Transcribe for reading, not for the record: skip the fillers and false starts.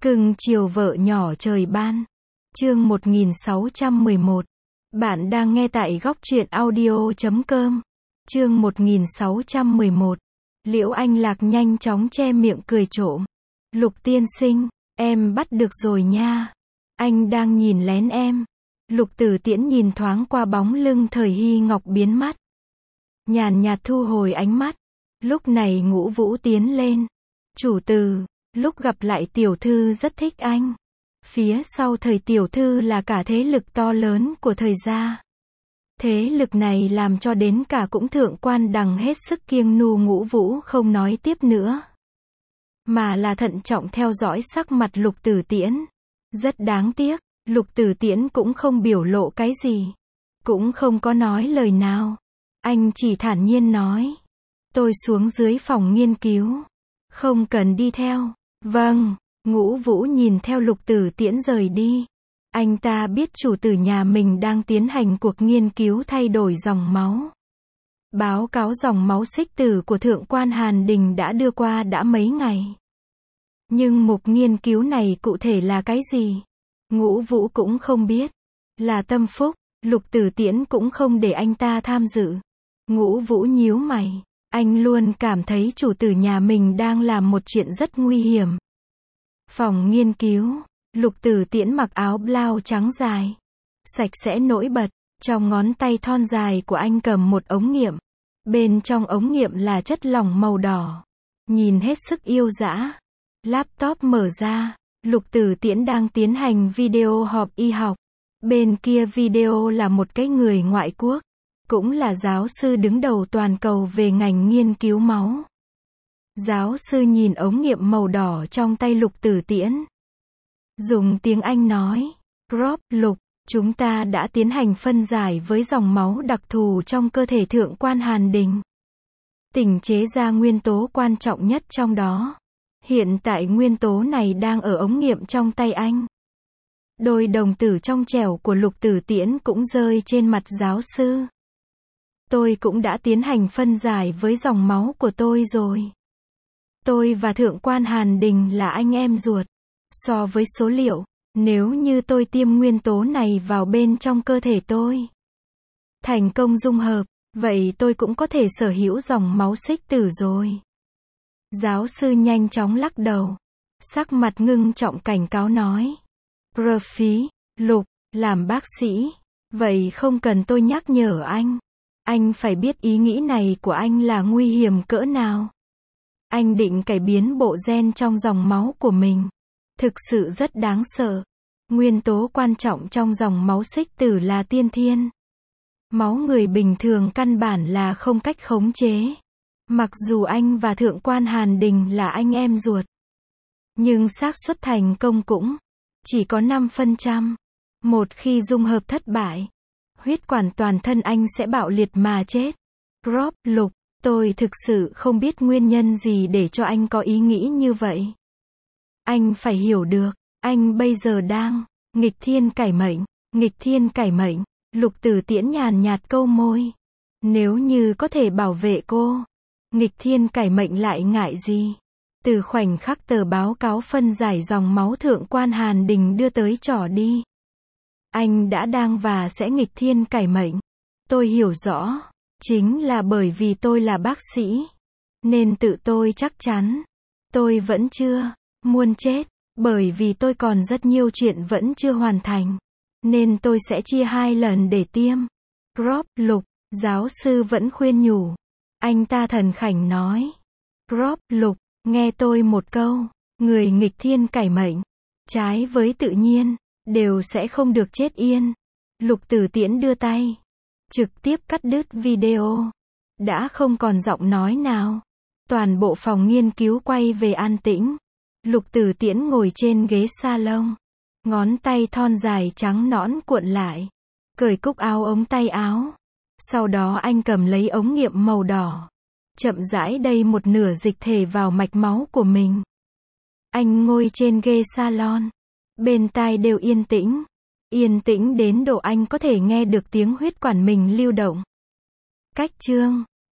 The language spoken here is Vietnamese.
Cưng chiều vợ nhỏ trời ban. Chương 1611. Bạn đang nghe tại góc truyện audio.com. Chương 1611. Liễu Anh Lạc nhanh chóng che miệng cười trộm. Lục tiên sinh, em bắt được rồi nha. Anh đang nhìn lén em. Lục Tử Tiễn nhìn thoáng qua bóng lưng Thời Hy Ngọc biến mất. Nhàn nhạt thu hồi ánh mắt. Lúc này Ngũ Vũ tiến lên. Chủ tử, lúc gặp lại tiểu thư rất thích anh. Phía sau Thời tiểu thư là cả thế lực to lớn của Thời gia. Thế lực này làm cho đến cả cũng thượng quan đằng hết sức kiêng nù. Ngũ Vũ không nói tiếp nữa, mà là thận trọng theo dõi sắc mặt Lục Tử Tiễn. Rất đáng tiếc, Lục Tử Tiễn cũng không biểu lộ cái gì, cũng không có nói lời nào. Anh chỉ thản nhiên nói, tôi xuống dưới phòng nghiên cứu, không cần đi theo. Vâng. Ngũ Vũ nhìn theo Lục Tử Tiễn rời đi. Anh ta biết chủ tử nhà mình đang tiến hành cuộc nghiên cứu thay đổi dòng máu. Báo cáo dòng máu xích tử của thượng quan Hàn Đình đã đưa qua đã mấy ngày. Nhưng mục nghiên cứu này cụ thể là cái gì? Ngũ Vũ cũng không biết. Là tâm phúc, Lục Tử Tiễn cũng không để anh ta tham dự. Ngũ Vũ nhíu mày. Anh luôn cảm thấy chủ tử nhà mình đang làm một chuyện rất nguy hiểm. Phòng nghiên cứu, Lục Tử Tiễn mặc áo blau trắng dài, sạch sẽ nổi bật, trong ngón tay thon dài của anh cầm một ống nghiệm. Bên trong ống nghiệm là chất lỏng màu đỏ, nhìn hết sức yêu dã. Laptop mở ra, Lục Tử Tiễn đang tiến hành video họp y học. Bên kia video là một cái người ngoại quốc, cũng là giáo sư đứng đầu toàn cầu về ngành nghiên cứu máu. Giáo sư nhìn ống nghiệm màu đỏ trong tay Lục Tử Tiễn. Dùng tiếng Anh nói, Rob, Lục, chúng ta đã tiến hành phân giải với dòng máu đặc thù trong cơ thể thượng quan Hàn Đình. Tỉnh chế ra nguyên tố quan trọng nhất trong đó. Hiện tại nguyên tố này đang ở ống nghiệm trong tay anh. Đôi đồng tử trong trẻo của Lục Tử Tiễn cũng rơi trên mặt giáo sư. Tôi cũng đã tiến hành phân giải với dòng máu của tôi rồi. Tôi và thượng quan Hàn Đình là anh em ruột. So với số liệu, nếu như tôi tiêm nguyên tố này vào bên trong cơ thể tôi, thành công dung hợp, vậy tôi cũng có thể sở hữu dòng máu xích tử rồi. Giáo sư nhanh chóng lắc đầu, sắc mặt ngưng trọng cảnh cáo nói. Profi, Lục, làm bác sĩ, vậy không cần tôi nhắc nhở anh. Anh phải biết ý nghĩ này của anh là nguy hiểm cỡ nào. Anh định cải biến bộ gen trong dòng máu của mình. Thực sự rất đáng sợ. Nguyên tố quan trọng trong dòng máu xích tử là tiên thiên. Máu người bình thường căn bản là không cách khống chế. Mặc dù anh và thượng quan Hàn Đình là anh em ruột, nhưng xác suất thành công cũng chỉ có 5%. Một khi dung hợp thất bại, huyết quản toàn thân anh sẽ bạo liệt mà chết. Rob, Lục, tôi thực sự không biết nguyên nhân gì để cho anh có ý nghĩ như vậy. Anh phải hiểu được, anh bây giờ đang nghịch thiên cải mệnh. Nghịch thiên cải mệnh. Lục Tử Tiễn nhàn nhạt câu môi. Nếu như có thể bảo vệ cô, nghịch thiên cải mệnh lại ngại gì? Từ khoảnh khắc tờ báo cáo phân giải dòng máu thượng quan Hàn Đình đưa tới trỏ đi, anh đã đang và sẽ nghịch thiên cải mệnh. Tôi hiểu rõ, chính là bởi vì tôi là bác sĩ, nên tự tôi chắc chắn, tôi vẫn chưa muốn chết, bởi vì tôi còn rất nhiều chuyện vẫn chưa hoàn thành, nên tôi sẽ chia 2 lần để tiêm. Rob, Lục, giáo sư vẫn khuyên nhủ. Anh ta thần khảnh nói. Rob, Lục, nghe tôi một câu, người nghịch thiên cải mệnh, trái với tự nhiên, đều sẽ không được chết yên. Lục Tử Tiễn đưa tay, trực tiếp cắt đứt video. Đã không còn giọng nói nào. Toàn bộ phòng nghiên cứu quay về an tĩnh. Lục Tử Tiễn ngồi trên ghế salon, ngón tay thon dài trắng nõn cuộn lại, cởi cúc áo ống tay áo. Sau đó anh cầm lấy ống nghiệm màu đỏ, chậm rãi đẩy một nửa dịch thể vào mạch máu của mình. Anh ngồi trên ghế salon, bên tai đều yên tĩnh đến độ anh có thể nghe được tiếng huyết quản mình lưu động. Cách chương